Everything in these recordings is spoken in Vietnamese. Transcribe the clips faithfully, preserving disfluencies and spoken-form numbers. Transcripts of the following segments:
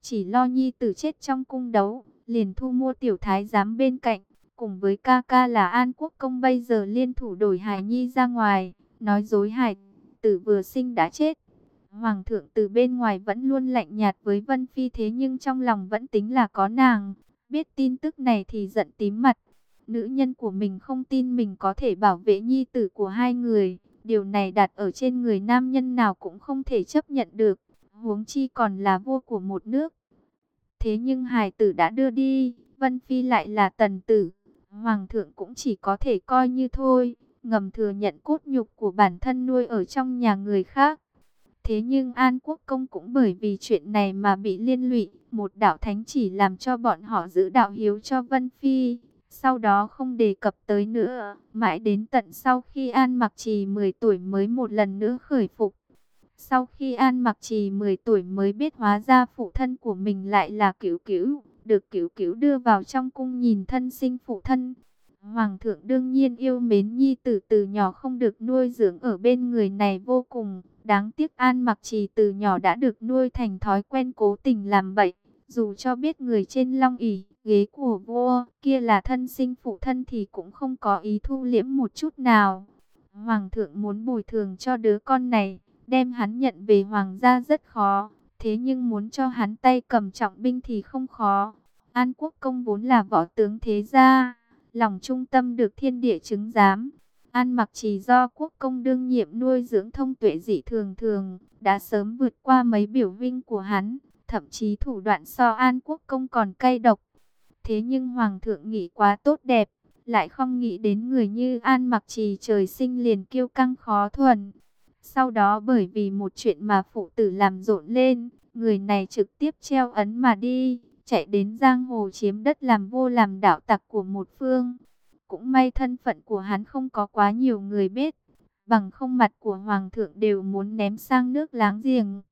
chỉ lo nhi tử chết trong cung đấu, liền thu mua tiểu thái giám bên cạnh, cùng với ca ca là An Quốc công bây giờ liên thủ đổi hài nhi ra ngoài, nói dối hài tử vừa sinh đã chết. Hoàng thượng từ bên ngoài vẫn luôn lạnh nhạt với Vân Phi, thế nhưng trong lòng vẫn tính là có nàng. Biết tin tức này thì giận tím mặt. Nữ nhân của mình không tin mình có thể bảo vệ nhi tử của hai người. Điều này đặt ở trên người nam nhân nào cũng không thể chấp nhận được. Huống chi còn là vua của một nước. Thế nhưng hài tử đã đưa đi, Vân Phi lại là tần tử. Hoàng thượng cũng chỉ có thể coi như thôi, ngầm thừa nhận cốt nhục của bản thân nuôi ở trong nhà người khác. Thế nhưng An Quốc công cũng bởi vì chuyện này mà bị liên lụy, một đạo thánh chỉ làm cho bọn họ giữ đạo hiếu cho Vân Phi, sau đó không đề cập tới nữa, mãi đến tận sau khi An Mặc Trì mười tuổi mới một lần nữa khởi phục. Sau khi An Mặc Trì mười tuổi mới biết hóa ra phụ thân của mình lại là Cửu Cửu, được Cửu Cửu đưa vào trong cung nhìn thân sinh phụ thân. Hoàng thượng đương nhiên yêu mến nhi tử từ nhỏ không được nuôi dưỡng ở bên người này vô cùng. Đáng tiếc An Mặc Trì từ nhỏ đã được nuôi thành thói quen cố tình làm bậy. Dù cho biết người trên long ỷ ghế của vua kia là thân sinh phụ thân thì cũng không có ý thu liễm một chút nào. Hoàng thượng muốn bồi thường cho đứa con này, đem hắn nhận về hoàng gia rất khó. Thế nhưng muốn cho hắn tay cầm trọng binh thì không khó. An Quốc công vốn là võ tướng thế gia, lòng trung tâm được thiên địa chứng giám. An Mặc Trì do quốc công đương nhiệm nuôi dưỡng thông tuệ dị thường thường, đã sớm vượt qua mấy biểu vinh của hắn, thậm chí thủ đoạn so An Quốc công còn cay độc. Thế nhưng Hoàng thượng nghĩ quá tốt đẹp, lại không nghĩ đến người như An Mặc Trì trời sinh liền kiêu căng khó thuần. Sau đó bởi vì một chuyện mà phụ tử làm rộn lên, người này trực tiếp treo ấn mà đi, chạy đến giang hồ chiếm đất làm vô làm đạo tặc của một phương. Cũng may thân phận của hắn không có quá nhiều người biết, bằng không mặt của hoàng thượng đều muốn ném sang nước láng giềng.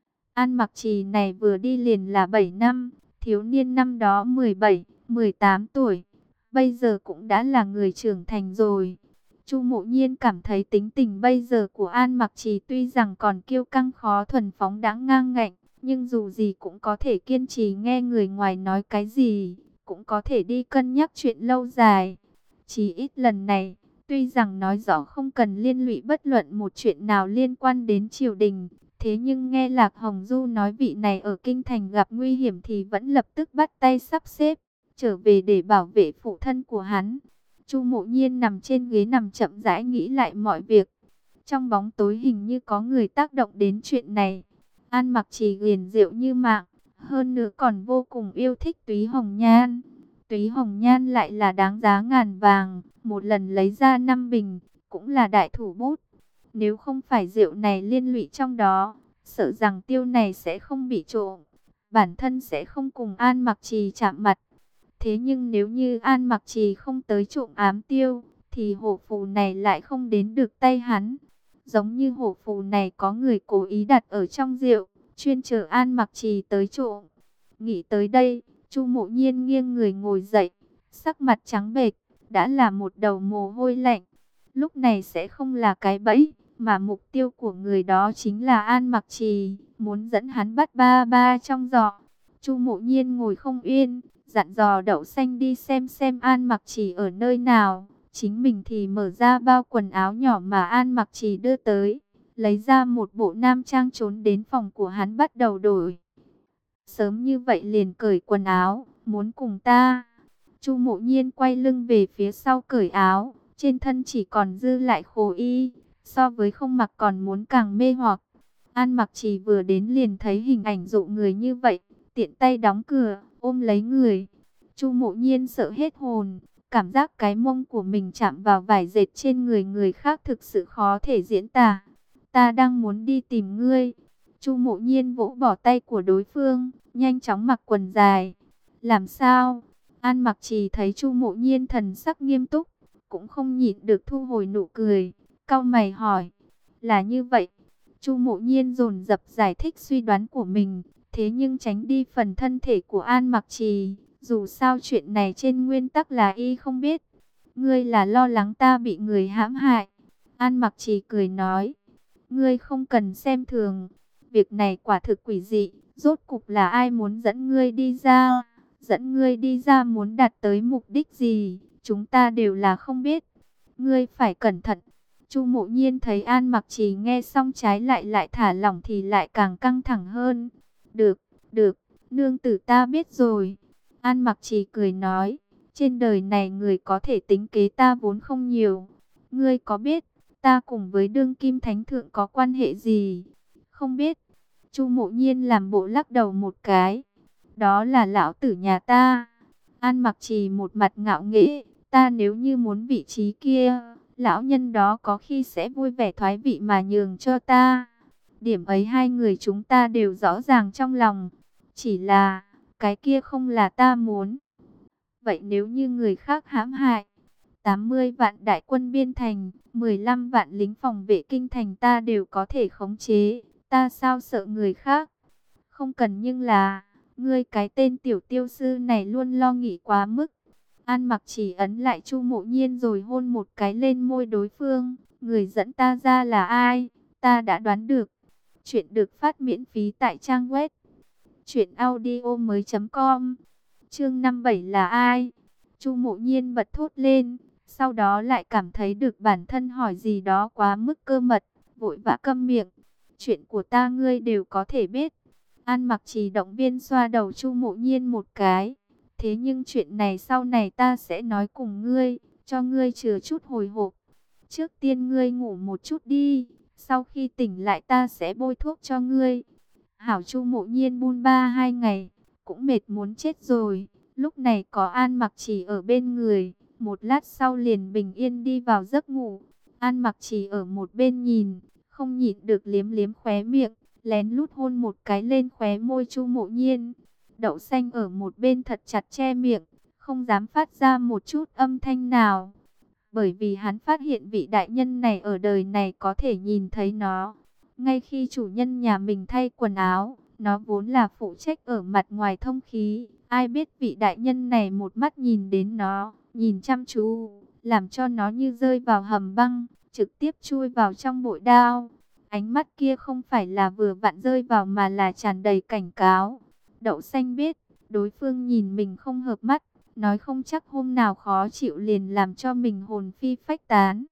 An Mặc Trì này vừa đi liền là bảy năm, thiếu niên năm đó mười bảy, mười tám tuổi, bây giờ cũng đã là người trưởng thành rồi. Chu Mộ Nhiên cảm thấy tính tình bây giờ của An Mặc Trì tuy rằng còn kiêu căng khó thuần phóng đãng ngang ngạnh, nhưng dù gì cũng có thể kiên trì nghe người ngoài nói cái gì, cũng có thể đi cân nhắc chuyện lâu dài. Chỉ ít lần này, tuy rằng nói rõ không cần liên lụy bất luận một chuyện nào liên quan đến triều đình, thế nhưng nghe Lạc Hồng Du nói vị này ở kinh thành gặp nguy hiểm thì vẫn lập tức bắt tay sắp xếp, trở về để bảo vệ phụ thân của hắn. Chu Mộ Nhiên nằm trên ghế nằm chậm rãi nghĩ lại mọi việc. Trong bóng tối hình như có người tác động đến chuyện này. An Mặc Trì hiền diệu như mạng, hơn nữa còn vô cùng yêu thích Túy Hồng Nhan. Túy Hồng Nhan lại là đáng giá ngàn vàng, một lần lấy ra năm bình, cũng là đại thủ bút. Nếu không phải rượu này liên lụy trong đó, sợ rằng tiêu này sẽ không bị trộm, bản thân sẽ không cùng An Mặc Trì chạm mặt. Thế nhưng nếu như An Mặc Trì không tới trộm ám tiêu, thì hổ phù này lại không đến được tay hắn. Giống như hổ phù này có người cố ý đặt ở trong rượu, chuyên chờ An Mặc Trì tới trộm. Nghĩ tới đây, Chu Mộ Nhiên nghiêng người ngồi dậy, sắc mặt trắng bệch, đã là một đầu mồ hôi lạnh. Lúc này sẽ không là cái bẫy, mà mục tiêu của người đó chính là An Mặc Trì, muốn dẫn hắn bắt ba ba trong giỏ. Chu Mộ Nhiên ngồi không yên, dặn dò Đậu Xanh đi xem xem An Mặc Trì ở nơi nào. Chính mình thì mở ra bao quần áo nhỏ mà An Mặc Trì đưa tới, lấy ra một bộ nam trang trốn đến phòng của hắn bắt đầu đổi. Sớm như vậy liền cởi quần áo, muốn cùng ta. Chu Mộ Nhiên quay lưng về phía sau cởi áo, trên thân chỉ còn dư lại khố y, so với không mặc còn muốn càng mê hoặc. An Mặc Trì vừa đến liền thấy hình ảnh dụ người như vậy, tiện tay đóng cửa, ôm lấy người. Chu Mộ Nhiên sợ hết hồn, cảm giác cái mông của mình chạm vào vải dệt trên người người khác thực sự khó thể diễn tả. Ta đang muốn đi tìm ngươi. Chu Mộ Nhiên vỗ bỏ tay của đối phương, nhanh chóng mặc quần dài. Làm sao? An Mặc Trì thấy Chu Mộ Nhiên thần sắc nghiêm túc, cũng không nhịn được thu hồi nụ cười, cau mày hỏi. Là như vậy. Chu Mộ Nhiên dồn dập giải thích suy đoán của mình, thế nhưng tránh đi phần thân thể của An Mặc Trì. Dù sao chuyện này trên nguyên tắc là y không biết. Ngươi là lo lắng ta bị người hãm hại. An Mặc Trì cười nói. Ngươi không cần xem thường. Việc này quả thực quỷ dị. Rốt cục là ai muốn dẫn ngươi đi ra? Dẫn ngươi đi ra muốn đạt tới mục đích gì? Chúng ta đều là không biết. Ngươi phải cẩn thận. Chu Mộ Nhiên thấy An Mặc Trì nghe xong trái lại lại thả lỏng thì lại càng căng thẳng hơn. Được, được, nương tử ta biết rồi. An Mặc Trì cười nói, trên đời này người có thể tính kế ta vốn không nhiều. Ngươi có biết ta cùng với đương kim thánh thượng có quan hệ gì? Không biết. Chu Mộ Nhiên làm bộ lắc đầu một cái. Đó là lão tử nhà ta. An Mặc Trì một mặt ngạo nghễ. Ta nếu như muốn vị trí kia, lão nhân đó có khi sẽ vui vẻ thoái vị mà nhường cho ta. Điểm ấy hai người chúng ta đều rõ ràng trong lòng. Chỉ là, cái kia không là ta muốn. Vậy nếu như người khác hãm hại, tám mươi vạn đại quân biên thành, mười lăm vạn lính phòng vệ kinh thành ta đều có thể khống chế. Ta sao sợ người khác? Không cần, nhưng là, ngươi cái tên tiểu tiêu sư này luôn lo nghĩ quá mức. An Mặc Chỉ ấn lại Chu Mộ Nhiên rồi hôn một cái lên môi đối phương. Người dẫn ta ra là ai? Ta đã đoán được. Chuyện được phát miễn phí tại trang web truyện audio mới chấm com. Chương năm mươi bảy là ai? Chu Mộ Nhiên bật thốt lên, sau đó lại cảm thấy được bản thân hỏi gì đó quá mức cơ mật, vội vã câm miệng. Chuyện của ta ngươi đều có thể biết. An Mặc Trì động viên xoa đầu Chu Mộ Nhiên một cái. Thế nhưng chuyện này sau này ta sẽ nói cùng ngươi, cho ngươi chừa chút hồi hộp. Trước tiên ngươi ngủ một chút đi, sau khi tỉnh lại ta sẽ bôi thuốc cho ngươi. Hảo. Chu Mộ Nhiên bôn ba hai ngày, cũng mệt muốn chết rồi. Lúc này có An Mặc Trì ở bên người, một lát sau liền bình yên đi vào giấc ngủ. An Mặc Trì ở một bên nhìn, không nhịn được liếm liếm khóe miệng, lén lút hôn một cái lên khóe môi Chu Mộ Nhiên. Đậu Xanh ở một bên thật chặt che miệng, không dám phát ra một chút âm thanh nào. Bởi vì hắn phát hiện vị đại nhân này ở đời này có thể nhìn thấy nó. Ngay khi chủ nhân nhà mình thay quần áo, nó vốn là phụ trách ở mặt ngoài thông khí. Ai biết vị đại nhân này một mắt nhìn đến nó, nhìn chăm chú, làm cho nó như rơi vào hầm băng, trực tiếp chui vào trong bội đao. Ánh mắt kia không phải là vừa vặn rơi vào mà là tràn đầy cảnh cáo. Đậu Xanh biết, đối phương nhìn mình không hợp mắt, nói không chắc hôm nào khó chịu liền làm cho mình hồn phi phách tán.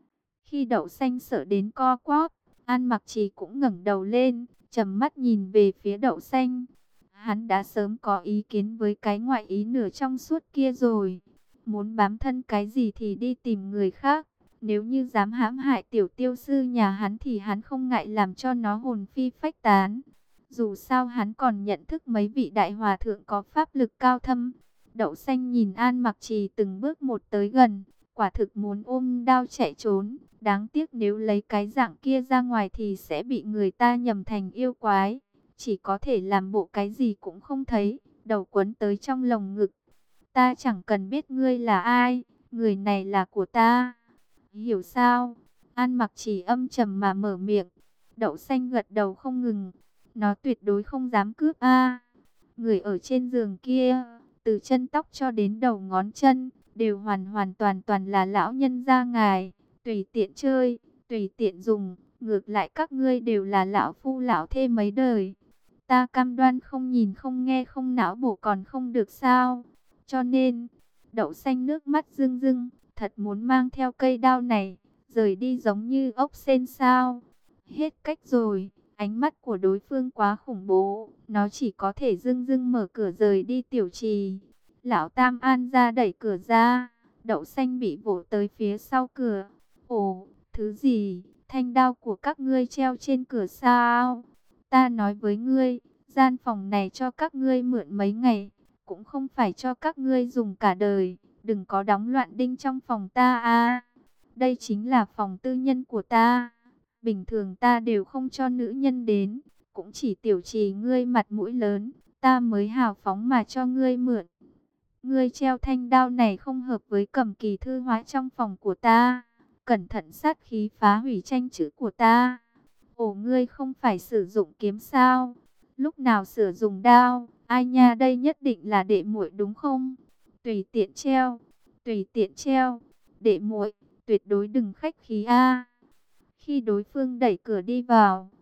Khi Đậu Xanh sợ đến co quắp, An Mặc Trì cũng ngẩng đầu lên, trầm mắt nhìn về phía Đậu Xanh. Hắn đã sớm có ý kiến với cái ngoại ý nửa trong suốt kia rồi. Muốn bám thân cái gì thì đi tìm người khác. Nếu như dám hãm hại tiểu tiêu sư nhà hắn thì hắn không ngại làm cho nó hồn phi phách tán. Dù sao hắn còn nhận thức mấy vị đại hòa thượng có pháp lực cao thâm. Đậu Xanh nhìn An Mặc Trì từng bước một tới gần, quả thực muốn ôm đao chạy trốn. Đáng tiếc nếu lấy cái dạng kia ra ngoài thì sẽ bị người ta nhầm thành yêu quái. Chỉ có thể làm bộ cái gì cũng không thấy, đầu quấn tới trong lồng ngực. Ta chẳng cần biết ngươi là ai, người này là của ta. Hiểu sao? An Mặc Chỉ âm trầm mà mở miệng. Đậu Xanh gật đầu không ngừng. Nó tuyệt đối không dám cướp a. Người ở trên giường kia, từ chân tóc cho đến đầu ngón chân, đều hoàn hoàn toàn toàn là lão nhân gia ngài. Tùy tiện chơi, tùy tiện dùng, ngược lại các ngươi đều là lão phu lão thê mấy đời. Ta cam đoan không nhìn không nghe không não bổ còn không được sao? Cho nên, Đậu Xanh nước mắt rưng rưng, thật muốn mang theo cây đao này, rời đi giống như ốc sên sao. Hết cách rồi, ánh mắt của đối phương quá khủng bố, nó chỉ có thể rưng rưng mở cửa rời đi tiểu trì. Lão Tam An ra đẩy cửa ra, Đậu Xanh bị vỗ tới phía sau cửa. Ồ, thứ gì, thanh đao của các ngươi treo trên cửa sao? Ta nói với ngươi, gian phòng này cho các ngươi mượn mấy ngày, cũng không phải cho các ngươi dùng cả đời. Đừng có đóng loạn đinh trong phòng ta a. Đây chính là phòng tư nhân của ta. Bình thường ta đều không cho nữ nhân đến, cũng chỉ tiểu trì ngươi mặt mũi lớn, ta mới hào phóng mà cho ngươi mượn. Ngươi treo thanh đao này không hợp với cầm kỳ thư hóa trong phòng của ta. Cẩn thận sát khí phá hủy tranh chữ của ta. Ồ, ngươi không phải sử dụng kiếm sao? Lúc nào sử dụng đao? Ai nha, đây nhất định là đệ muội đúng không? Tùy tiện treo, tùy tiện treo. Đệ muội, tuyệt đối đừng khách khí a. Khi đối phương đẩy cửa đi vào,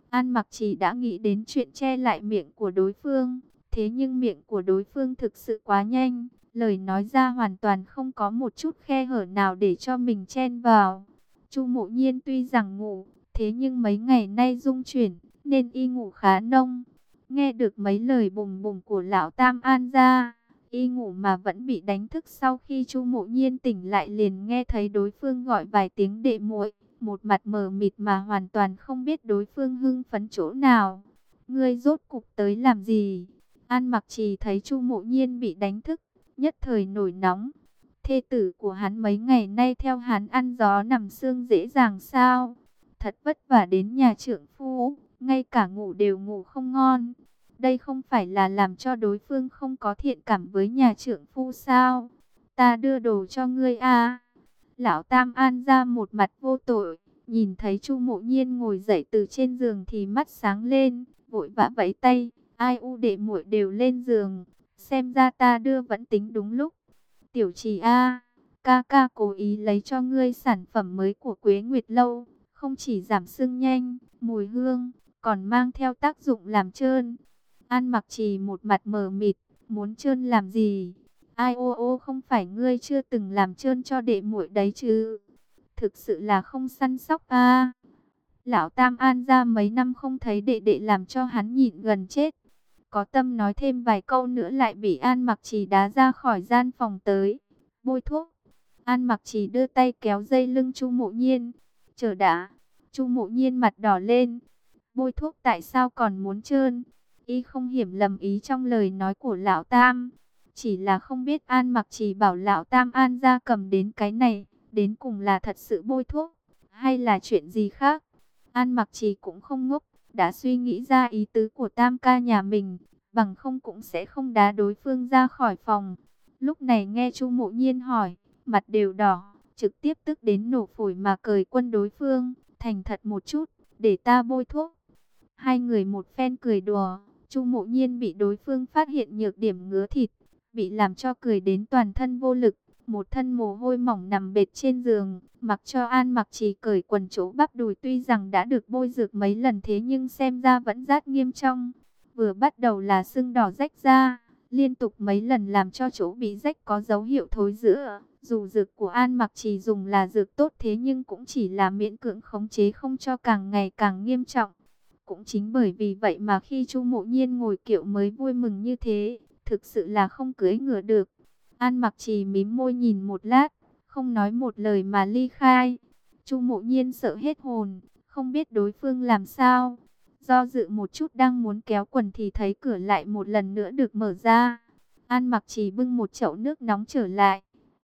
An Mặc Trì đã nghĩ đến chuyện che lại miệng của đối phương, thế nhưng miệng của đối phương thực sự quá nhanh, lời nói ra hoàn toàn không có một chút khe hở nào để cho mình chen vào. Chu Mộ Nhiên tuy rằng ngủ, thế nhưng mấy ngày nay dung chuyển, nên y ngủ khá nông. Nghe được mấy lời bùng bùng của lão Tam An ra, y ngủ mà vẫn bị đánh thức. Sau khi Chu Mộ Nhiên tỉnh lại liền nghe thấy đối phương gọi vài tiếng đệ muội, một mặt mờ mịt mà hoàn toàn không biết đối phương hưng phấn chỗ nào. Ngươi rốt cục tới làm gì? An Mặc Trì thấy Chu Mộ Nhiên bị đánh thức, nhất thời nổi nóng. Thê tử của hắn mấy ngày nay theo hắn ăn gió nằm sương dễ dàng sao? Thật vất vả đến nhà trượng phu, ngay cả ngủ đều ngủ không ngon. Đây không phải là làm cho đối phương không có thiện cảm với nhà trượng phu sao? Ta đưa đồ cho ngươi à? Lão Tam An ra một mặt vô tội, nhìn thấy Chu Mộ Nhiên ngồi dậy từ trên giường thì mắt sáng lên, vội vã vẫy tay, ai u đệ muội đều lên giường, xem ra ta đưa vẫn tính đúng lúc. Tiểu Trì a, ca ca cố ý lấy cho ngươi sản phẩm mới của Quế Nguyệt Lâu, không chỉ giảm sưng nhanh, mùi hương, còn mang theo tác dụng làm trơn. An Mặc Trì một mặt mờ mịt, muốn trơn làm gì? Ai ô ô, không phải ngươi chưa từng làm trơn cho đệ muội đấy chứ? Thực sự là không săn sóc a. Lão Tam An ra mấy năm không thấy đệ đệ làm cho hắn nhịn gần chết. Có tâm nói thêm vài câu nữa lại bị An Mặc Trì đá ra khỏi gian phòng tới. Bôi thuốc. An Mặc Trì đưa tay kéo dây lưng Chu Mộ Nhiên. Chờ đã. Chu Mộ Nhiên mặt đỏ lên. Bôi thuốc tại sao còn muốn trơn? Y không hiểu lầm ý trong lời nói của Lão Tam. Chỉ là không biết An Mặc Trì bảo Lão Tam An ra cầm đến cái này, đến cùng là thật sự bôi thuốc, hay là chuyện gì khác. An Mặc Trì cũng không ngốc, đã suy nghĩ ra ý tứ của Tam ca nhà mình, bằng không cũng sẽ không đá đối phương ra khỏi phòng. Lúc này nghe Chu Mộ Nhiên hỏi, mặt đều đỏ, trực tiếp tức đến nổ phổi mà cười quân đối phương, thành thật một chút, để ta bôi thuốc. Hai người một phen cười đùa, Chu Mộ Nhiên bị đối phương phát hiện nhược điểm ngứa thịt, bị làm cho cười đến toàn thân vô lực, một thân mồ hôi mỏng nằm bệt trên giường, mặc cho An Mặc Trì cởi quần chỗ bắp đùi. Tuy rằng đã được bôi dược mấy lần thế nhưng xem ra vẫn rát nghiêm trọng. Vừa bắt đầu là sưng đỏ rách ra, liên tục mấy lần làm cho chỗ bị rách có dấu hiệu thối rữa. Dù dược của An Mặc Trì dùng là dược tốt thế nhưng cũng chỉ là miễn cưỡng khống chế không cho càng ngày càng nghiêm trọng. Cũng chính bởi vì vậy mà khi Chu Mộ Nhiên ngồi kiệu mới vui mừng như thế, thực sự là không cưỡi ngựa được. An Mặc Trì mím môi nhìn một lát, không nói một lời mà ly khai. Chu Mộ Nhiên sợ hết hồn, không biết đối phương làm sao. Do dự một chút đang muốn kéo quần thì thấy cửa lại một lần nữa được mở ra. An Mặc Trì bưng một chậu nước nóng trở lại.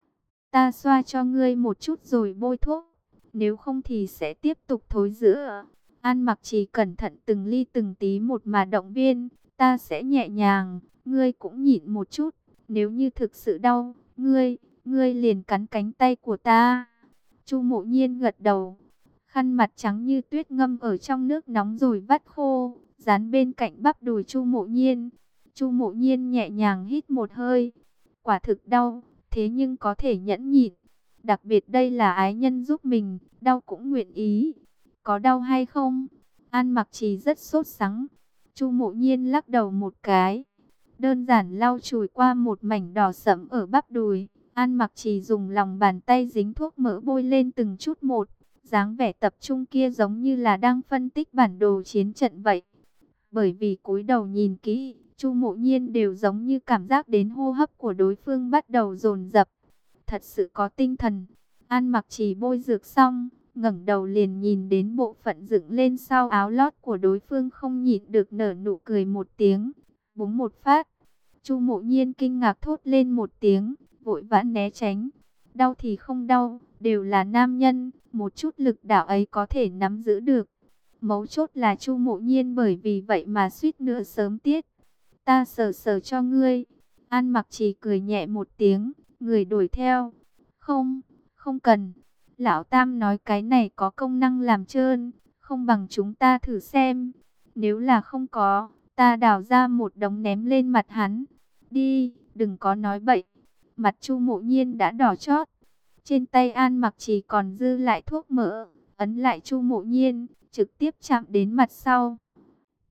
Ta xoa cho ngươi một chút rồi bôi thuốc, nếu không thì sẽ tiếp tục thối rữa. An Mặc Trì cẩn thận từng ly từng tí một mà động viên. Ta sẽ nhẹ nhàng, ngươi cũng nhịn một chút. Nếu như thực sự đau, ngươi, ngươi liền cắn cánh tay của ta. Chu Mộ Nhiên gật đầu. Khăn mặt trắng như tuyết ngâm ở trong nước nóng rồi vắt khô, dán bên cạnh bắp đùi Chu Mộ Nhiên. Chu Mộ Nhiên nhẹ nhàng hít một hơi. Quả thực đau, thế nhưng có thể nhẫn nhịn. Đặc biệt đây là ái nhân giúp mình, đau cũng nguyện ý. Có đau hay không? An Mặc Trì rất sốt sắng. Chu Mộ Nhiên lắc đầu một cái, đơn giản lau chùi qua một mảnh đỏ sẫm ở bắp đùi. An Mặc Trì dùng lòng bàn tay dính thuốc mỡ bôi lên từng chút một. Dáng vẻ tập trung kia giống như là đang phân tích bản đồ chiến trận vậy. Bởi vì cúi đầu nhìn kỹ, Chu Mộ Nhiên đều giống như cảm giác đến hô hấp của đối phương bắt đầu dồn dập. Thật sự có tinh thần. An Mặc Trì bôi dược xong, ngẩng đầu liền nhìn đến bộ phận dựng lên sau áo lót của đối phương, không nhịn được nở nụ cười một tiếng. Búng một phát, Chu Mộ Nhiên kinh ngạc thốt lên một tiếng, vội vã né tránh. Đau thì không đau, đều là nam nhân, một chút lực đạo ấy có thể nắm giữ được. Mấu chốt là Chu Mộ Nhiên bởi vì vậy mà suýt nữa sớm tiết. Ta sờ sờ cho ngươi. An Mặc Trì cười nhẹ một tiếng, người đuổi theo. Không, không cần. Lão Tam nói cái này có công năng làm trơn, không bằng chúng ta thử xem. Nếu là không có, ta đào ra một đống ném lên mặt hắn. Đi, đừng có nói bậy. Mặt Chu Mộ Nhiên đã đỏ chót. Trên tay An Mặc Trì còn dư lại thuốc mỡ, ấn lại Chu Mộ Nhiên, trực tiếp chạm đến mặt sau.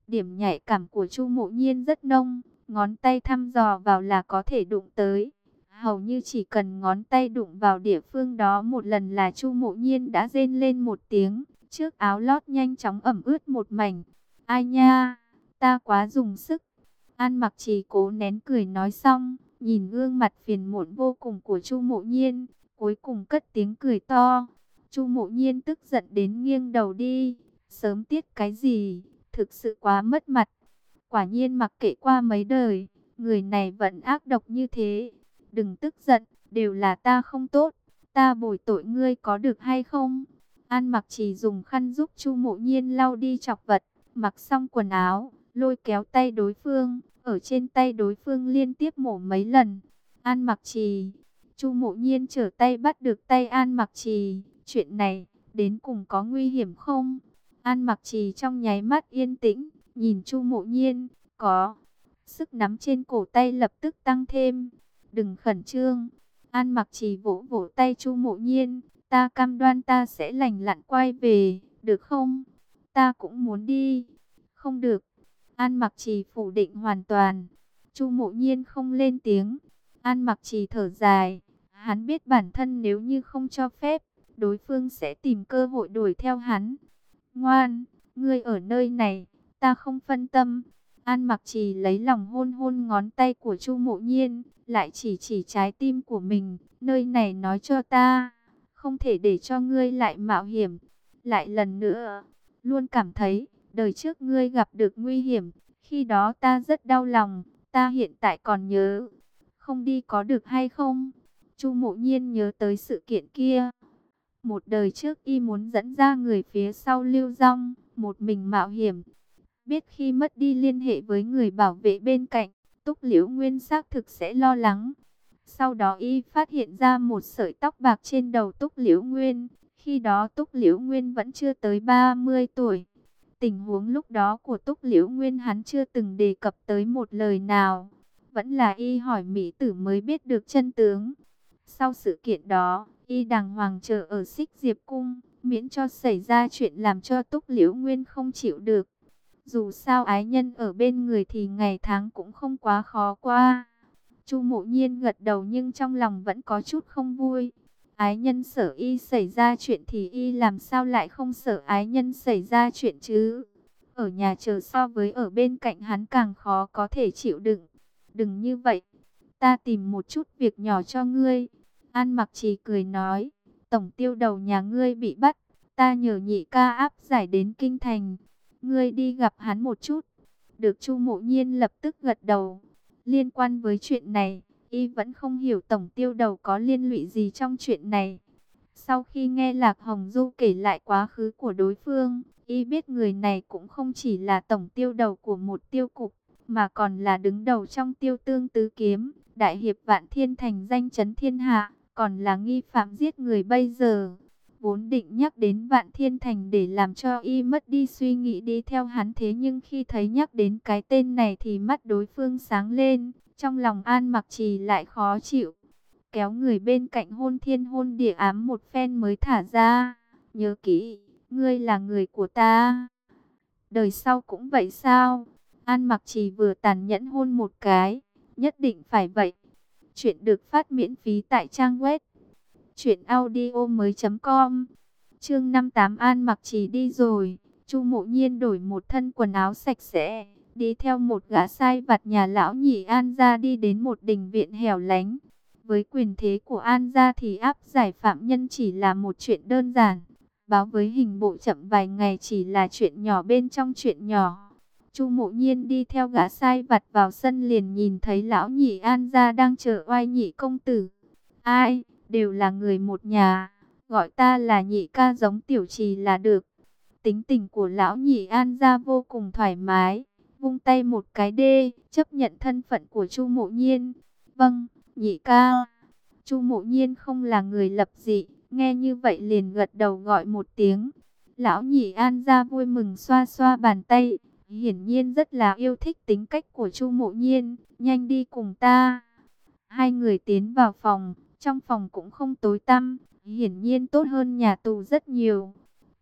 Điểm nhạy cảm của Chu Mộ Nhiên rất nông, ngón tay thăm dò vào là có thể đụng tới. Hầu như chỉ cần ngón tay đụng vào địa phương đó một lần là Chu Mộ Nhiên đã rên lên một tiếng, trước áo lót nhanh chóng ẩm ướt một mảnh. Ai nha, ta quá dùng sức. An Mặc Trì cố nén cười nói xong, nhìn gương mặt phiền muộn vô cùng của Chu Mộ Nhiên, cuối cùng cất tiếng cười to. Chu Mộ Nhiên tức giận đến nghiêng đầu đi, sớm tiết cái gì, thực sự quá mất mặt. Quả nhiên mặc kệ qua mấy đời, người này vẫn ác độc như thế. Đừng tức giận, đều là ta không tốt, ta bồi tội ngươi có được hay không? An Mặc Trì dùng khăn giúp Chu Mộ Nhiên lau đi chọc vật, mặc xong quần áo, lôi kéo tay đối phương, ở trên tay đối phương liên tiếp mổ mấy lần. An Mặc Trì, Chu Mộ Nhiên trở tay bắt được tay An Mặc Trì, chuyện này đến cùng có nguy hiểm không? An Mặc Trì trong nháy mắt yên tĩnh, nhìn Chu Mộ Nhiên, có sức nắm trên cổ tay lập tức tăng thêm. Đừng khẩn trương. An Mặc Trì vỗ vỗ tay Chu Mộ Nhiên, ta cam đoan ta sẽ lành lặn quay về, được không? Ta cũng muốn đi. Không được. An Mặc Trì phủ định hoàn toàn. Chu Mộ Nhiên không lên tiếng. An Mặc Trì thở dài, hắn biết bản thân nếu như không cho phép, đối phương sẽ tìm cơ hội đuổi theo hắn. Ngoan, ngươi ở nơi này, ta không phân tâm. An Mặc Trì lấy lòng hôn hôn ngón tay của Chu Mộ Nhiên, lại chỉ chỉ trái tim của mình, nơi này nói cho ta, không thể để cho ngươi lại mạo hiểm. Lại lần nữa, luôn cảm thấy, đời trước ngươi gặp được nguy hiểm, khi đó ta rất đau lòng, ta hiện tại còn nhớ. Không đi có được hay không? Chu Mộ Nhiên nhớ tới sự kiện kia. Một đời trước y muốn dẫn ra người phía sau Lưu Dong, một mình mạo hiểm. Biết khi mất đi liên hệ với người bảo vệ bên cạnh, Túc Liễu Nguyên xác thực sẽ lo lắng. Sau đó y phát hiện ra một sợi tóc bạc trên đầu Túc Liễu Nguyên. Khi đó Túc Liễu Nguyên vẫn chưa tới ba mươi tuổi. Tình huống lúc đó của Túc Liễu Nguyên hắn chưa từng đề cập tới một lời nào. Vẫn là y hỏi Mỹ Tử mới biết được chân tướng. Sau sự kiện đó, y đàng hoàng chờ ở Xích Diệp Cung, miễn cho xảy ra chuyện làm cho Túc Liễu Nguyên không chịu được. Dù sao ái nhân ở bên người thì ngày tháng cũng không quá khó qua. Chu Mộ Nhiên gật đầu nhưng trong lòng vẫn có chút không vui. Ái nhân sợ y xảy ra chuyện thì y làm sao lại không sợ ái nhân xảy ra chuyện chứ? Ở nhà chờ so với ở bên cạnh hắn càng khó có thể chịu đựng. Đừng như vậy, ta tìm một chút việc nhỏ cho ngươi. An Mặc Trì cười nói, tổng tiêu đầu nhà ngươi bị bắt, ta nhờ nhị ca áp giải đến kinh thành. Ngươi đi gặp hắn một chút. Được. Chu Mộ Nhiên lập tức gật đầu. Liên quan với chuyện này, y vẫn không hiểu tổng tiêu đầu có liên lụy gì trong chuyện này. Sau khi nghe Lạc Hồng Du kể lại quá khứ của đối phương, y biết người này cũng không chỉ là tổng tiêu đầu của một tiêu cục, mà còn là đứng đầu trong tiêu tương tứ kiếm, đại hiệp Vạn Thiên Thành danh chấn thiên hạ, còn là nghi phạm giết người bây giờ. Vốn định nhắc đến Vạn Thiên Thành để làm cho y mất đi suy nghĩ đi theo hắn, thế nhưng khi thấy nhắc đến cái tên này thì mắt đối phương sáng lên, trong lòng An Mặc Trì lại khó chịu. Kéo người bên cạnh hôn thiên hôn địa ám một phen mới thả ra. Nhớ kỹ, ngươi là người của ta. Đời sau cũng vậy sao? An Mặc Trì vừa tàn nhẫn hôn một cái, nhất định phải vậy. Chuyện được phát miễn phí tại trang web truyện audio mới chấm com. Chương năm mươi tám An Mặc Trì đi rồi, Chu Mộ Nhiên đổi một thân quần áo sạch sẽ, đi theo một gã sai vặt nhà lão nhị An gia đi đến một đình viện hẻo lánh. Với quyền thế của An gia thì áp giải phạm nhân chỉ là một chuyện đơn giản, báo với hình bộ chậm vài ngày chỉ là chuyện nhỏ bên trong chuyện nhỏ. Chu Mộ Nhiên đi theo gã sai vặt vào sân liền nhìn thấy lão nhị An gia đang chờ oai nhị công tử. Ai, đều là người một nhà, gọi ta là nhị ca giống tiểu Trì là được. Tính tình của lão nhị An gia vô cùng thoải mái, vung tay một cái đê, chấp nhận thân phận của Chu Mộ Nhiên. Vâng, nhị ca. Chu Mộ Nhiên không là người lập dị, nghe như vậy liền gật đầu gọi một tiếng. Lão nhị An gia vui mừng xoa xoa bàn tay, hiển nhiên rất là yêu thích tính cách của Chu Mộ Nhiên. Nhanh đi cùng ta. Hai người tiến vào phòng, trong phòng cũng không tối tăm, hiển nhiên tốt hơn nhà tù rất nhiều.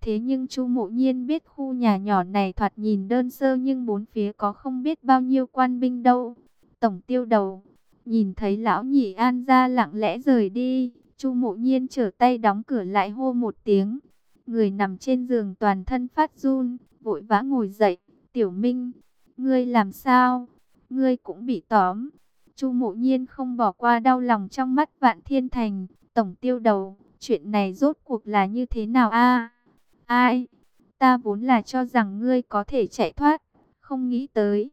Thế nhưng Chu Mộ Nhiên biết khu nhà nhỏ này thoạt nhìn đơn sơ nhưng bốn phía có không biết bao nhiêu quan binh đâu. Tổng tiêu đầu, nhìn thấy lão nhị An gia lặng lẽ rời đi, Chu Mộ Nhiên trở tay đóng cửa lại hô một tiếng. Người nằm trên giường toàn thân phát run, vội vã ngồi dậy. Tiểu Minh, ngươi làm sao? Ngươi cũng bị tóm. Chu Mộ Nhiên không bỏ qua đau lòng trong mắt Vạn Thiên Thành. Tổng tiêu đầu, chuyện này rốt cuộc là như thế nào a? Ai? Ta vốn là cho rằng ngươi có thể chạy thoát, không nghĩ tới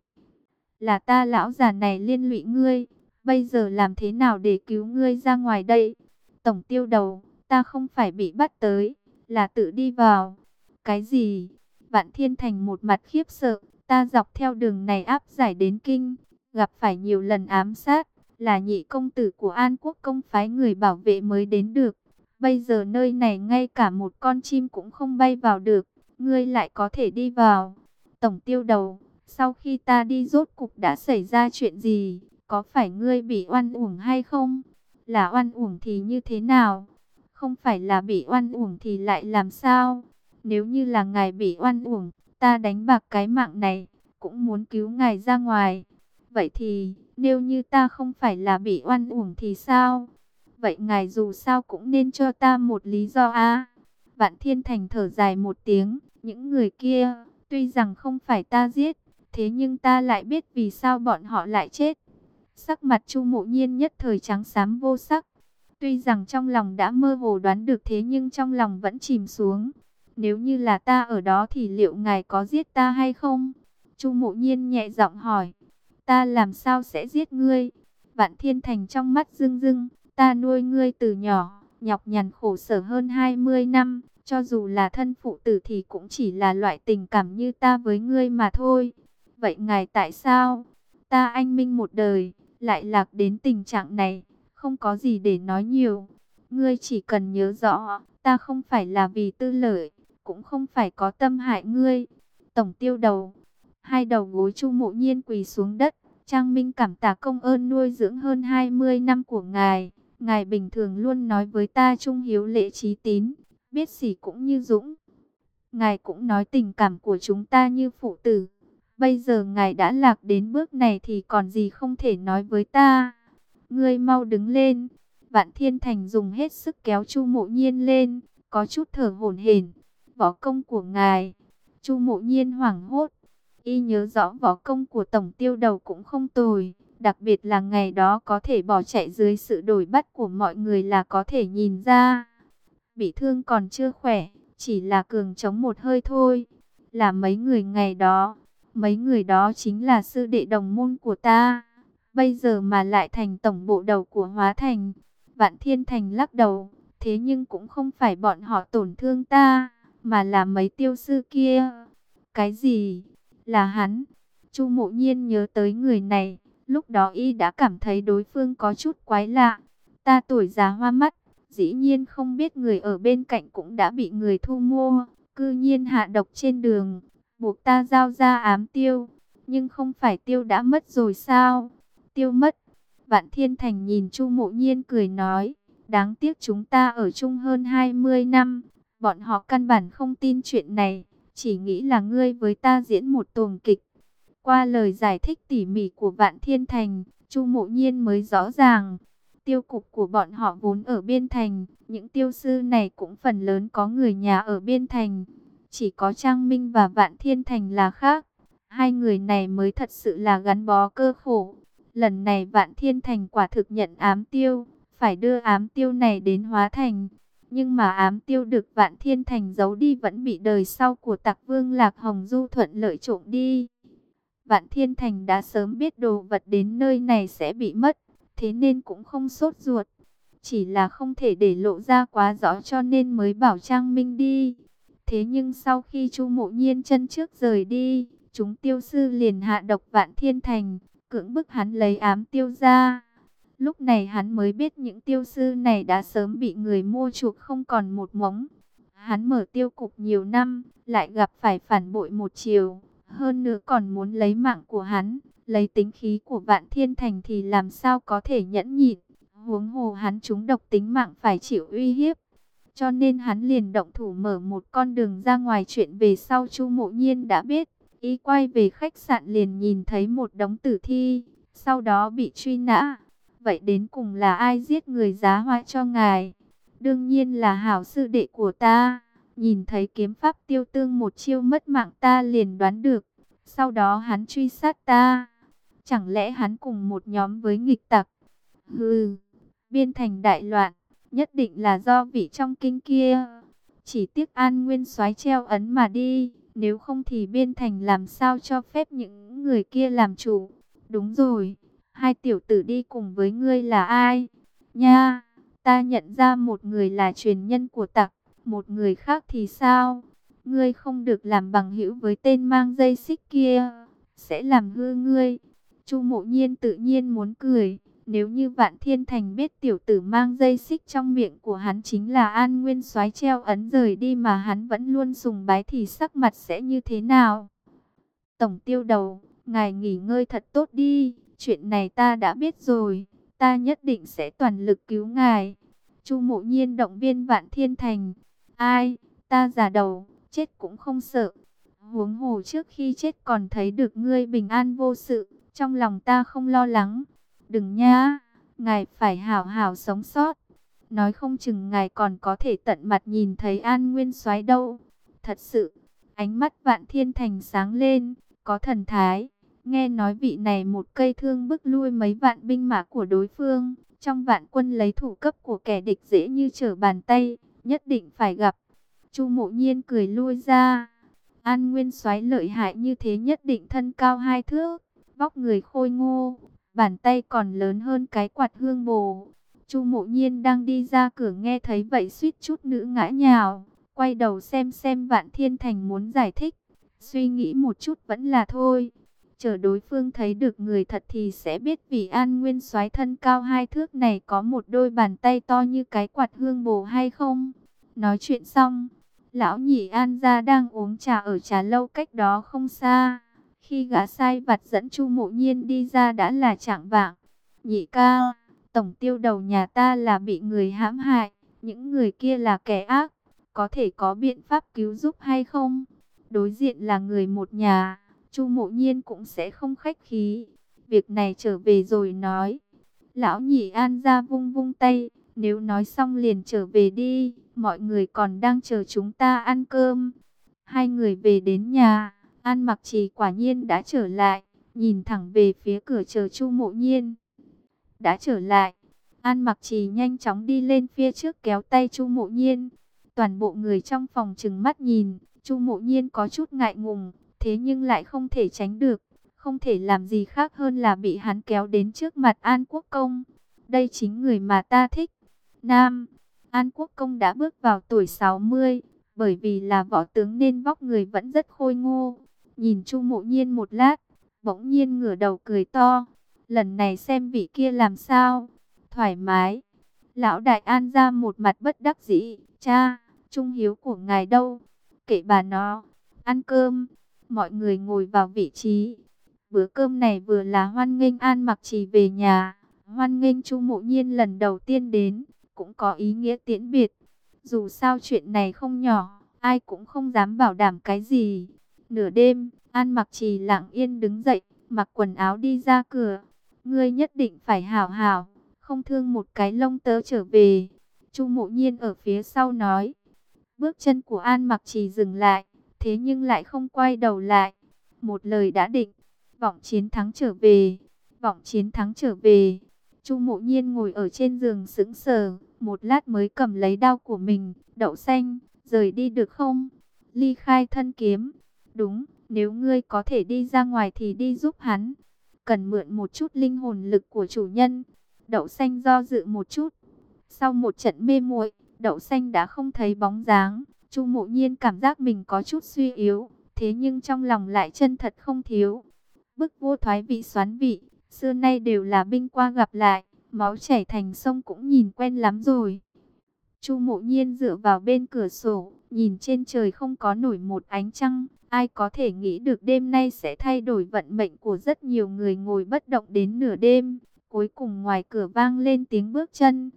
là ta lão già này liên lụy ngươi. Bây giờ làm thế nào để cứu ngươi ra ngoài đây? Tổng tiêu đầu, ta không phải bị bắt tới, là tự đi vào. Cái gì? Vạn Thiên Thành một mặt khiếp sợ. Ta dọc theo đường này áp giải đến kinh, gặp phải nhiều lần ám sát, là nhị công tử của An Quốc công phái người bảo vệ mới đến được. Bây giờ nơi này ngay cả một con chim cũng không bay vào được, ngươi lại có thể đi vào. Tổng tiêu đầu, sau khi ta đi rốt cục đã xảy ra chuyện gì? Có phải ngươi bị oan uổng hay không? Là oan uổng thì như thế nào? Không phải là bị oan uổng thì lại làm sao? Nếu như là ngài bị oan uổng, ta đánh bạc cái mạng này, cũng muốn cứu ngài ra ngoài. Vậy thì, nếu như ta không phải là bị oan uổng thì sao? Vậy ngài dù sao cũng nên cho ta một lý do a. Vạn Thiên Thành thở dài một tiếng, những người kia, tuy rằng không phải ta giết, thế nhưng ta lại biết vì sao bọn họ lại chết. Sắc mặt Chu Mộ Nhiên nhất thời trắng xám vô sắc. Tuy rằng trong lòng đã mơ hồ đoán được thế nhưng trong lòng vẫn chìm xuống. Nếu như là ta ở đó thì liệu ngài có giết ta hay không? Chu Mộ Nhiên nhẹ giọng hỏi. Ta làm sao sẽ giết ngươi? Vạn Thiên Thành trong mắt rưng rưng. Ta nuôi ngươi từ nhỏ, nhọc nhằn khổ sở hơn hai mươi năm. Cho dù là thân phụ tử thì cũng chỉ là loại tình cảm như ta với ngươi mà thôi. Vậy ngài tại sao? Ta anh minh một đời, lại lạc đến tình trạng này. Không có gì để nói nhiều. Ngươi chỉ cần nhớ rõ, ta không phải là vì tư lợi, cũng không phải có tâm hại ngươi. Tổng tiêu đầu, hai đầu gối Chu Mộ Nhiên quỳ xuống đất. Trang Minh cảm tạ công ơn nuôi dưỡng hơn hai mươi năm của ngài. Ngài bình thường luôn nói với ta trung hiếu lễ trí tín, biết sỉ cũng như dũng. Ngài cũng nói tình cảm của chúng ta như phụ tử. Bây giờ ngài đã lạc đến bước này thì còn gì không thể nói với ta. Ngươi mau đứng lên. Vạn Thiên Thành dùng hết sức kéo Chu Mộ Nhiên lên, có chút thở hổn hển. Võ công của ngài. Chu Mộ Nhiên hoảng hốt. Y nhớ rõ võ công của tổng tiêu đầu cũng không tồi. Đặc biệt là ngày đó có thể bỏ chạy dưới sự đuổi bắt của mọi người là có thể nhìn ra. Bị thương còn chưa khỏe, chỉ là cường chống một hơi thôi. Là mấy người ngày đó. Mấy người đó chính là sư đệ đồng môn của ta. Bây giờ mà lại thành tổng bộ đầu của Hóa Thành. Vạn Thiên Thành lắc đầu. Thế nhưng cũng không phải bọn họ tổn thương ta, mà là mấy tiêu sư kia. Cái gì? Là hắn. Chu Mộ Nhiên nhớ tới người này. Lúc đó y đã cảm thấy đối phương có chút quái lạ. Ta tuổi già hoa mắt, dĩ nhiên không biết người ở bên cạnh cũng đã bị người thu mua. Cư nhiên hạ độc trên đường, buộc ta giao ra ám tiêu. Nhưng không phải tiêu đã mất rồi sao? Tiêu mất. Vạn Thiên Thành nhìn Chu Mộ Nhiên cười nói. Đáng tiếc chúng ta ở chung hơn hai mươi năm. Bọn họ căn bản không tin chuyện này. Chỉ nghĩ là ngươi với ta diễn một tuồng kịch. Qua lời giải thích tỉ mỉ của Vạn Thiên Thành, Chu Mộ Nhiên mới rõ ràng. Tiêu cục của bọn họ vốn ở Biên Thành. Những tiêu sư này cũng phần lớn có người nhà ở Biên Thành. Chỉ có Trang Minh và Vạn Thiên Thành là khác. Hai người này mới thật sự là gắn bó cơ khổ. Lần này Vạn Thiên Thành quả thực nhận ám tiêu. Phải đưa ám tiêu này đến Hóa Thành. Nhưng mà ám tiêu được Vạn Thiên Thành giấu đi vẫn bị đời sau của Tặc Vương Lạc Hồng Du thuận lợi trộm đi. Vạn Thiên Thành đã sớm biết đồ vật đến nơi này sẽ bị mất, thế nên cũng không sốt ruột. Chỉ là không thể để lộ ra quá rõ cho nên mới bảo Trang Minh đi. Thế nhưng sau khi Chu Mộ Nhiên chân trước rời đi, chúng tiêu sư liền hạ độc Vạn Thiên Thành, cưỡng bức hắn lấy ám tiêu ra. Lúc này hắn mới biết những tiêu sư này đã sớm bị người mua chuộc không còn một mống. Hắn mở tiêu cục nhiều năm, lại gặp phải phản bội một chiều. Hơn nữa còn muốn lấy mạng của hắn, lấy tính khí của Vạn Thiên Thành thì làm sao có thể nhẫn nhịn. Huống hồ hắn trúng độc tính mạng phải chịu uy hiếp. cho nên hắn liền động thủ mở một con đường ra ngoài. Chuyện về sau Chu Mộ Nhiên đã biết, y quay về khách sạn liền nhìn thấy một đống tử thi, sau đó bị truy nã. Vậy đến cùng là ai giết người giá hoa cho ngài? Đương nhiên là hảo sư đệ của ta. Nhìn thấy kiếm pháp tiêu tương một chiêu mất mạng ta liền đoán được. Sau đó hắn truy sát ta. Chẳng lẽ hắn cùng một nhóm với nghịch tặc? Hừ, biên thành đại loạn, nhất định là do vị trong kinh kia. Chỉ tiếc An Nguyên soái treo ấn mà đi, nếu không thì biên thành làm sao cho phép những người kia làm chủ. Đúng rồi, hai tiểu tử đi cùng với ngươi là ai? Nha, ta nhận ra một người là truyền nhân của tặc, một người khác thì sao? Ngươi không được làm bằng hữu với tên mang dây xích kia, sẽ làm hư ngươi. Chu Mộ Nhiên tự nhiên muốn cười. Nếu như Vạn Thiên Thành biết tiểu tử mang dây xích trong miệng của hắn chính là An Nguyên soái treo ấn rời đi mà hắn vẫn luôn sùng bái thì sắc mặt sẽ như thế nào? Tổng tiêu đầu, ngài nghỉ ngơi thật tốt đi. Chuyện này ta đã biết rồi. Ta nhất định sẽ toàn lực cứu ngài. Chu Mộ Nhiên động viên Vạn Thiên Thành. Ai, ta già đầu, chết cũng không sợ. Huống hồ trước khi chết còn thấy được ngươi bình an vô sự. Trong lòng ta không lo lắng. Đừng nhá, ngài phải hảo hảo sống sót. Nói không chừng ngài còn có thể tận mặt nhìn thấy An Nguyên soái đâu. Thật sự, ánh mắt Vạn Thiên Thành sáng lên, có thần thái. Nghe nói vị này một cây thương bức lui mấy vạn binh mã của đối phương. Trong vạn quân lấy thủ cấp của kẻ địch dễ như trở bàn tay, nhất định phải gặp. Chu Mộ Nhiên cười lui ra. An Nguyên soái lợi hại như thế nhất định thân cao hai thước, vóc người khôi ngô, bàn tay còn lớn hơn cái quạt hương bồ. Chu Mộ Nhiên đang đi ra cửa nghe thấy vậy suýt chút nữa ngã nhào, quay đầu xem xem Vạn Thiên Thành muốn giải thích, suy nghĩ một chút vẫn là thôi. Chờ đối phương thấy được người thật thì sẽ biết vì An Nguyên soái thân cao hai thước này có một đôi bàn tay to như cái quạt hương bồ hay không. Nói chuyện xong, lão nhị An gia đang uống trà ở trà lâu cách đó không xa. Khi gã sai vặt dẫn Chu Mộ Nhiên đi ra đã là chạng vạng. Nhị ca, tổng tiêu đầu nhà ta là bị người hãm hại, những người kia là kẻ ác, có thể có biện pháp cứu giúp hay không? Đối diện là người một nhà, Chu Mộ Nhiên cũng sẽ không khách khí. Việc này trở về rồi nói. Lão nhị An ra vung vung tay, nếu nói xong liền trở về đi, mọi người còn đang chờ chúng ta ăn cơm. Hai người về đến nhà, An Mặc Trì quả nhiên đã trở lại, nhìn thẳng về phía cửa chờ Chu Mộ Nhiên. Đã trở lại, An Mặc Trì nhanh chóng đi lên phía trước kéo tay Chu Mộ Nhiên. Toàn bộ người trong phòng trừng mắt nhìn, Chu Mộ Nhiên có chút ngại ngùng, thế nhưng lại không thể tránh được, không thể làm gì khác hơn là bị hắn kéo đến trước mặt An Quốc Công. Đây chính người mà ta thích. Nam, An Quốc Công đã bước vào tuổi sáu mươi, bởi vì là võ tướng nên vóc người vẫn rất khôi ngô. Nhìn Chu Mộ Nhiên một lát, bỗng nhiên ngửa đầu cười to. Lần này xem vị kia làm sao? Thoải mái. Lão đại An ra một mặt bất đắc dĩ. Cha, trung hiếu của ngài đâu? Kệ bà nó. Ăn cơm. Mọi người ngồi vào vị trí. Bữa cơm này vừa là hoan nghênh An Mặc Trì về nhà, hoan nghênh Chu Mộ Nhiên lần đầu tiên đến, cũng có ý nghĩa tiễn biệt. Dù sao chuyện này không nhỏ, ai cũng không dám bảo đảm cái gì. Nửa đêm, An Mặc Trì lặng yên đứng dậy, mặc quần áo đi ra cửa. Ngươi nhất định phải hảo hảo, không thương một cái lông tơ trở về. Chu Mộ Nhiên ở phía sau nói. Bước chân của An Mặc Trì dừng lại, thế nhưng lại không quay đầu lại. Một lời đã định, vọng chiến thắng trở về, vọng chiến thắng trở về. Chu Mộ Nhiên ngồi ở trên giường sững sờ, một lát mới cầm lấy đao của mình. Đậu Xanh, rời đi được không? Ly khai thân kiếm. Đúng, nếu ngươi có thể đi ra ngoài thì đi giúp hắn. Cần mượn một chút linh hồn lực của chủ nhân. Đậu Xanh do dự một chút. Sau một trận mê muội, Đậu Xanh đã không thấy bóng dáng. Chu Mộ Nhiên cảm giác mình có chút suy yếu, thế nhưng trong lòng lại chân thật không thiếu. Bức vua thoái vị xoán vị, xưa nay đều là binh qua gặp lại, máu chảy thành sông cũng nhìn quen lắm rồi. Chu Mộ Nhiên dựa vào bên cửa sổ, nhìn trên trời không có nổi một ánh trăng. Ai có thể nghĩ được đêm nay sẽ thay đổi vận mệnh của rất nhiều người ngồi bất động đến nửa đêm. Cuối cùng ngoài cửa vang lên tiếng bước chân.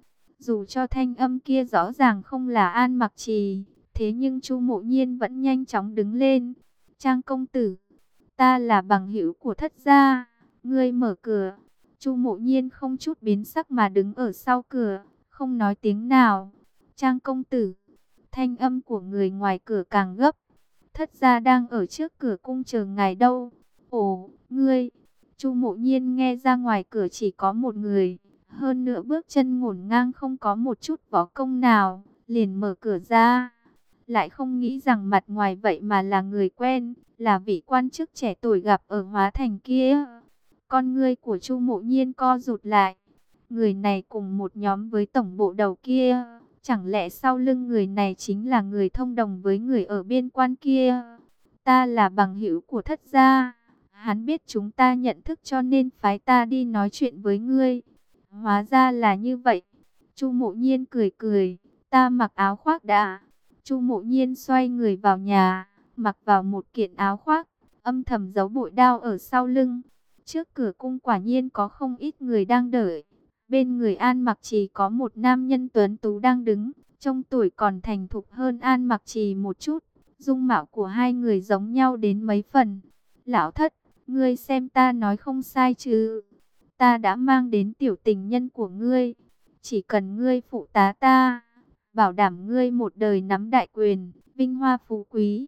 Dù cho thanh âm kia rõ ràng không là An Mặc Trì, thế nhưng Chu Mộ Nhiên vẫn nhanh chóng đứng lên. Trang công tử, ta là bằng hữu của Thất gia, ngươi mở cửa. Chu Mộ Nhiên không chút biến sắc mà đứng ở sau cửa, không nói tiếng nào. Trang công tử, thanh âm của người ngoài cửa càng gấp. Thất gia đang ở trước cửa cung chờ ngài đâu. Ồ, ngươi. Chu Mộ Nhiên nghe ra ngoài cửa chỉ có một người, hơn nữa bước chân ngổn ngang không có một chút võ công nào, liền mở cửa ra. Lại không nghĩ rằng mặt ngoài vậy mà là người quen, là vị quan chức trẻ tuổi gặp ở Hóa Thành kia. Con ngươi của Chu Mộ Nhiên co rụt lại. Người này cùng một nhóm với tổng bộ đầu kia, chẳng lẽ sau lưng người này chính là người thông đồng với người ở biên quan kia? Ta là bằng hữu của Thất gia, hắn biết chúng ta nhận thức cho nên phái ta đi nói chuyện với ngươi. Hóa ra là như vậy. Chu Mộ Nhiên cười cười, ta mặc áo khoác đã. Chu Mộ Nhiên xoay người vào nhà, mặc vào một kiện áo khoác, âm thầm giấu bội đao ở sau lưng. Trước cửa cung quả nhiên có không ít người đang đợi. Bên người An Mặc Trì có một nam nhân tuấn tú đang đứng, trông tuổi còn thành thục hơn An Mặc Trì một chút. Dung mạo của hai người giống nhau đến mấy phần. Lão Thất, ngươi xem ta nói không sai chứ? Ta đã mang đến tiểu tình nhân của ngươi. Chỉ cần ngươi phụ tá ta, bảo đảm ngươi một đời nắm đại quyền, vinh hoa phú quý.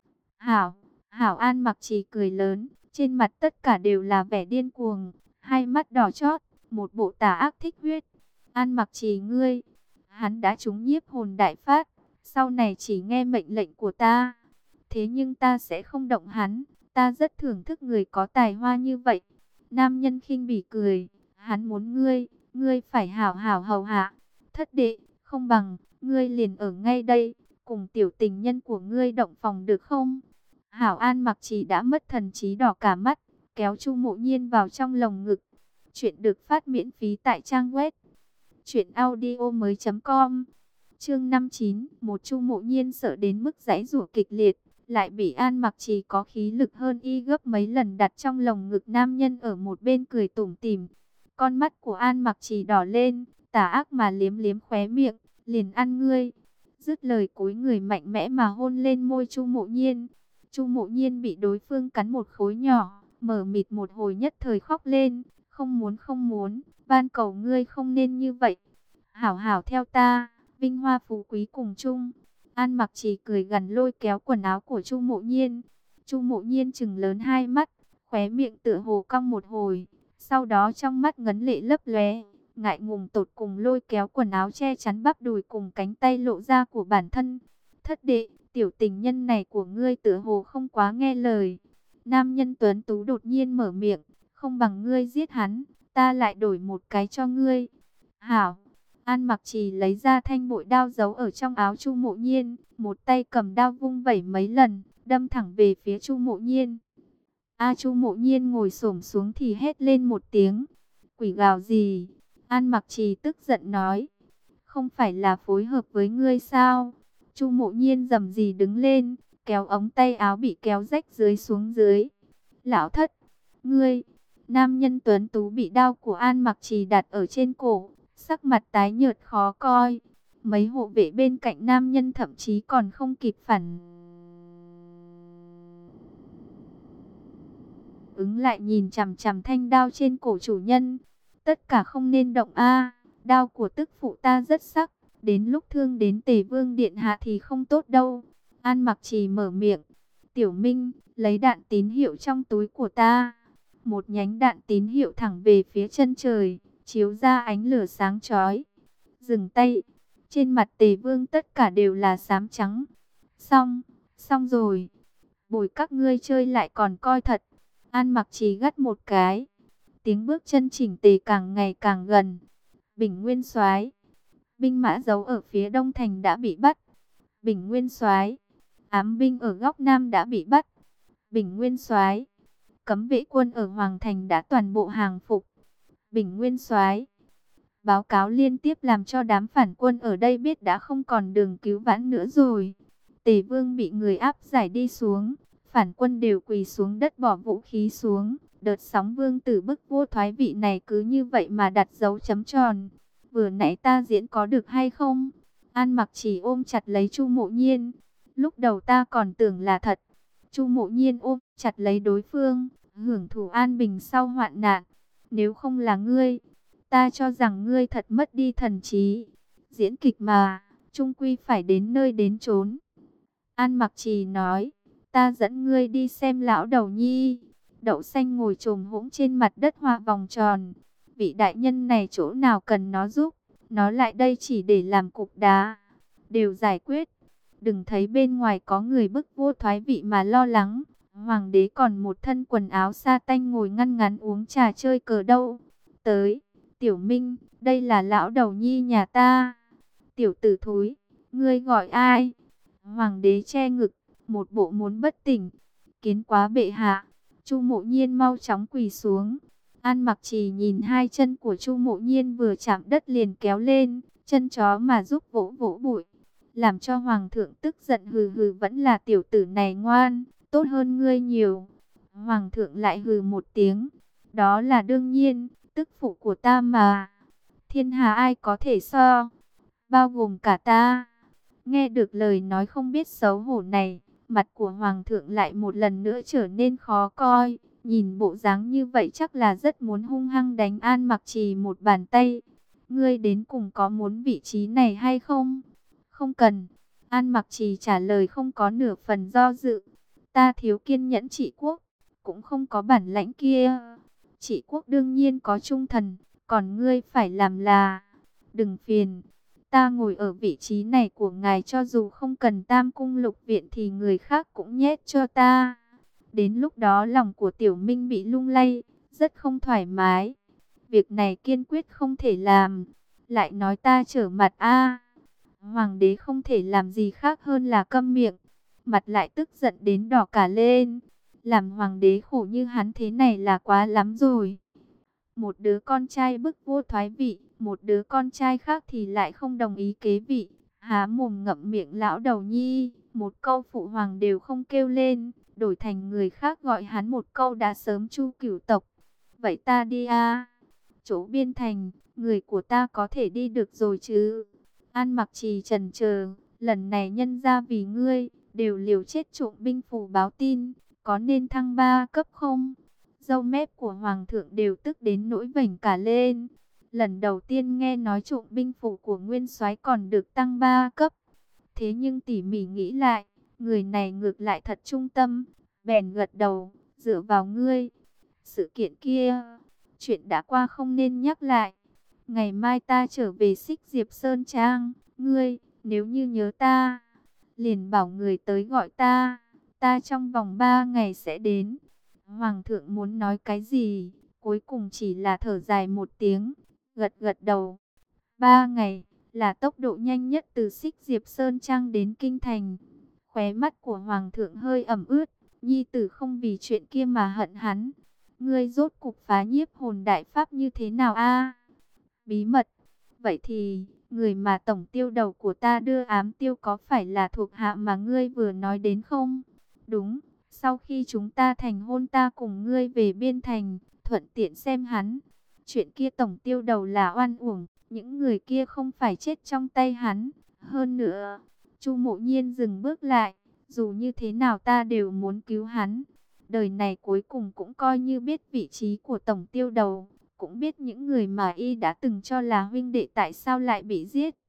Hảo, Hảo. An Mặc Trì cười lớn, trên mặt tất cả đều là vẻ điên cuồng, hai mắt đỏ chót, một bộ tà ác thích huyết. An Mặc Trì ngươi, hắn đã trúng nhiếp hồn đại phát, sau này chỉ nghe mệnh lệnh của ta. Thế nhưng ta sẽ không động hắn, ta rất thưởng thức người có tài hoa như vậy. Nam nhân khinh bỉ cười, hắn muốn ngươi, ngươi phải hảo hảo hầu hạ. Thất đệ, không bằng, ngươi liền ở ngay đây, cùng tiểu tình nhân của ngươi động phòng được không? Hảo. An Mặc Trì đã mất thần trí đỏ cả mắt, kéo Chu Mộ Nhiên vào trong lồng ngực. Chuyện được phát miễn phí tại trang web truyện audio mới chấm com. Chương năm mươi chín, một Chu Mộ Nhiên sợ đến mức giãy giụa kịch liệt, lại bị An Mặc Trì có khí lực hơn y gấp mấy lần đặt trong lồng ngực nam nhân ở một bên cười tủm tỉm. Con mắt của An Mặc Trì đỏ lên, tà ác mà liếm liếm khóe miệng, liền ăn ngươi. Dứt lời cúi người mạnh mẽ mà hôn lên môi Chu Mộ Nhiên. Chu Mộ Nhiên bị đối phương cắn một khối nhỏ, mở mịt một hồi nhất thời khóc lên, không muốn không muốn, van cầu ngươi không nên như vậy. Hảo hảo theo ta, vinh hoa phú quý cùng chung. An Mặc Trì cười gằn lôi kéo quần áo của Chu Mộ Nhiên. Chu Mộ Nhiên trừng lớn hai mắt, khóe miệng tựa hồ cong một hồi, sau đó trong mắt ngấn lệ lấp lóe, ngại ngùng tột cùng lôi kéo quần áo che chắn bắp đùi cùng cánh tay lộ ra của bản thân. Thất đệ, tiểu tình nhân này của ngươi tựa hồ không quá nghe lời. Nam nhân tuấn tú đột nhiên mở miệng, không bằng ngươi giết hắn, ta lại đổi một cái cho ngươi. Hảo. An Mặc Trì lấy ra thanh bội đao giấu ở trong áo Chu Mộ Nhiên, một tay cầm đao vung vẩy mấy lần, đâm thẳng về phía Chu Mộ Nhiên. A Chu Mộ Nhiên ngồi xổm xuống thì hét lên một tiếng. Quỷ gào gì? An Mặc Trì tức giận nói. Không phải là phối hợp với ngươi sao? Chu Mộ Nhiên rầm rì đứng lên, kéo ống tay áo bị kéo rách dưới xuống dưới. Lão Thất, ngươi! Nam nhân tuấn tú bị đao của An Mặc Trì đặt ở trên cổ, sắc mặt tái nhợt khó coi. Mấy hộ vệ bên cạnh nam nhân thậm chí còn không kịp phản ứng lại nhìn chằm chằm thanh đao trên cổ chủ nhân. Tất cả không nên động a, đao của tức phụ ta rất sắc, đến lúc thương đến Tề Vương điện hạ thì không tốt đâu. An Mặc Trì mở miệng. Tiểu Minh, lấy đạn tín hiệu trong túi của ta. Một nhánh đạn tín hiệu thẳng về phía chân trời, chiếu ra ánh lửa sáng chói. Dừng tay. Trên mặt Tề Vương tất cả đều là xám trắng. Xong, xong rồi. Bồi các ngươi chơi lại còn coi thật. An Mặc Trì gắt một cái. Tiếng bước chân chỉnh tề càng ngày càng gần. Bình Nguyên Soái, binh mã giấu ở phía đông thành đã bị bắt. Bình Nguyên Soái, ám binh ở góc nam đã bị bắt. Bình Nguyên Soái, cấm vệ quân ở Hoàng thành đã toàn bộ hàng phục. Bình Nguyên Soái, báo cáo liên tiếp làm cho đám phản quân ở đây biết đã không còn đường cứu vãn nữa rồi. Tề Vương bị người áp giải đi xuống, phản quân đều quỳ xuống đất bỏ vũ khí xuống. Đợt sóng vương tử bức vua thoái vị này cứ như vậy mà đặt dấu chấm tròn. vừa nãy ta diễn có được hay không? An Mặc Chỉ ôm chặt lấy Chu Mộ Nhiên. Lúc đầu ta còn tưởng là thật. Chu Mộ Nhiên ôm chặt lấy đối phương, hưởng thụ an bình sau hoạn nạn. Nếu không là ngươi, ta cho rằng ngươi thật mất đi thần trí. Diễn kịch mà, chung quy phải đến nơi đến chốn. An Mặc Trì nói, ta dẫn ngươi đi xem lão đầu nhi. Đậu xanh ngồi chồm hỗn trên mặt đất hoa vòng tròn. Vị đại nhân này chỗ nào cần nó giúp, nó lại đây chỉ để làm cục đá. Đều giải quyết. Đừng thấy bên ngoài có người bức vua thoái vị mà lo lắng. Hoàng đế còn một thân quần áo sa tanh ngồi ngăn ngắn uống trà chơi cờ đâu. Tới, Tiểu Minh, đây là lão đầu nhi nhà ta. Tiểu tử thúi, ngươi gọi ai? Hoàng đế che ngực, một bộ muốn bất tỉnh. Kiến quá bệ hạ. Chu Mộ Nhiên mau chóng quỳ xuống. An Mặc Trì nhìn hai chân của Chu Mộ Nhiên vừa chạm đất liền kéo lên, chân chó mà giúp vỗ vỗ bụi. Làm cho Hoàng thượng tức giận, hừ hừ, vẫn là tiểu tử này ngoan, tốt hơn ngươi nhiều. Hoàng thượng lại hừ một tiếng. Đó là đương nhiên, tức phụ của ta mà. Thiên hạ ai có thể so, bao gồm cả ta. Nghe được lời nói không biết xấu hổ này, mặt của Hoàng thượng lại một lần nữa trở nên khó coi. Nhìn bộ dáng như vậy chắc là rất muốn hung hăng đánh An Mặc Trì một bàn tay. Ngươi đến cùng có muốn vị trí này hay không? Không cần. An Mặc Trì trả lời không có nửa phần do dự. Ta thiếu kiên nhẫn trị quốc, cũng không có bản lãnh kia. Trị quốc đương nhiên có trung thần, còn ngươi phải làm là... Đừng phiền, ta ngồi ở vị trí này của ngài cho dù không cần tam cung lục viện thì người khác cũng nhét cho ta. Đến lúc đó lòng của Tiểu Minh bị lung lay, rất không thoải mái. Việc này kiên quyết không thể làm. Lại nói ta trở mặt a. Hoàng đế không thể làm gì khác hơn là câm miệng. Mặt lại tức giận đến đỏ cả lên. Làm hoàng đế khổ như hắn thế này là quá lắm rồi. Một đứa con trai bức vua thoái vị, một đứa con trai khác thì lại không đồng ý kế vị. Há mồm ngậm miệng lão đầu nhi, một câu phụ hoàng đều không kêu lên. Đổi thành người khác gọi hắn một câu đã sớm chu cửu tộc. Vậy ta đi a. Chỗ biên thành, người của ta có thể đi được rồi chứ? An Mặc Trì chần chờ, lần này nhân ra vì ngươi, đều liều chết trộm binh phủ báo tin, có nên thăng ba cấp không? Râu mép của Hoàng thượng đều tức đến nỗi vểnh cả lên. Lần đầu tiên nghe nói trộm binh phủ của Nguyên Soái còn được tăng ba cấp. Thế nhưng tỉ mỉ nghĩ lại, người này ngược lại thật trung tâm, bèn gật đầu, dựa vào ngươi. Sự kiện kia, chuyện đã qua không nên nhắc lại. Ngày mai ta trở về Xích Diệp Sơn Trang, ngươi, nếu như nhớ ta, liền bảo người tới gọi ta, ta trong vòng ba ngày sẽ đến. Hoàng thượng muốn nói cái gì, cuối cùng chỉ là thở dài một tiếng, gật gật đầu. Ba ngày, là tốc độ nhanh nhất từ Xích Diệp Sơn Trang đến Kinh Thành. Khóe mắt của Hoàng thượng hơi ẩm ướt, nhi tử không vì chuyện kia mà hận hắn. Ngươi rốt cục phá nhiếp hồn đại pháp như thế nào a? Bí mật. Vậy thì, người mà tổng tiêu đầu của ta đưa ám tiêu có phải là thuộc hạ mà ngươi vừa nói đến không? Đúng, sau khi chúng ta thành hôn ta cùng ngươi về biên thành, thuận tiện xem hắn. Chuyện kia tổng tiêu đầu là oan uổng, những người kia không phải chết trong tay hắn. Hơn nữa, Chu Mộ Nhiên dừng bước lại, dù như thế nào ta đều muốn cứu hắn. Đời này cuối cùng cũng coi như biết vị trí của tổng tiêu đầu, cũng biết những người mà y đã từng cho là huynh đệ tại sao lại bị giết.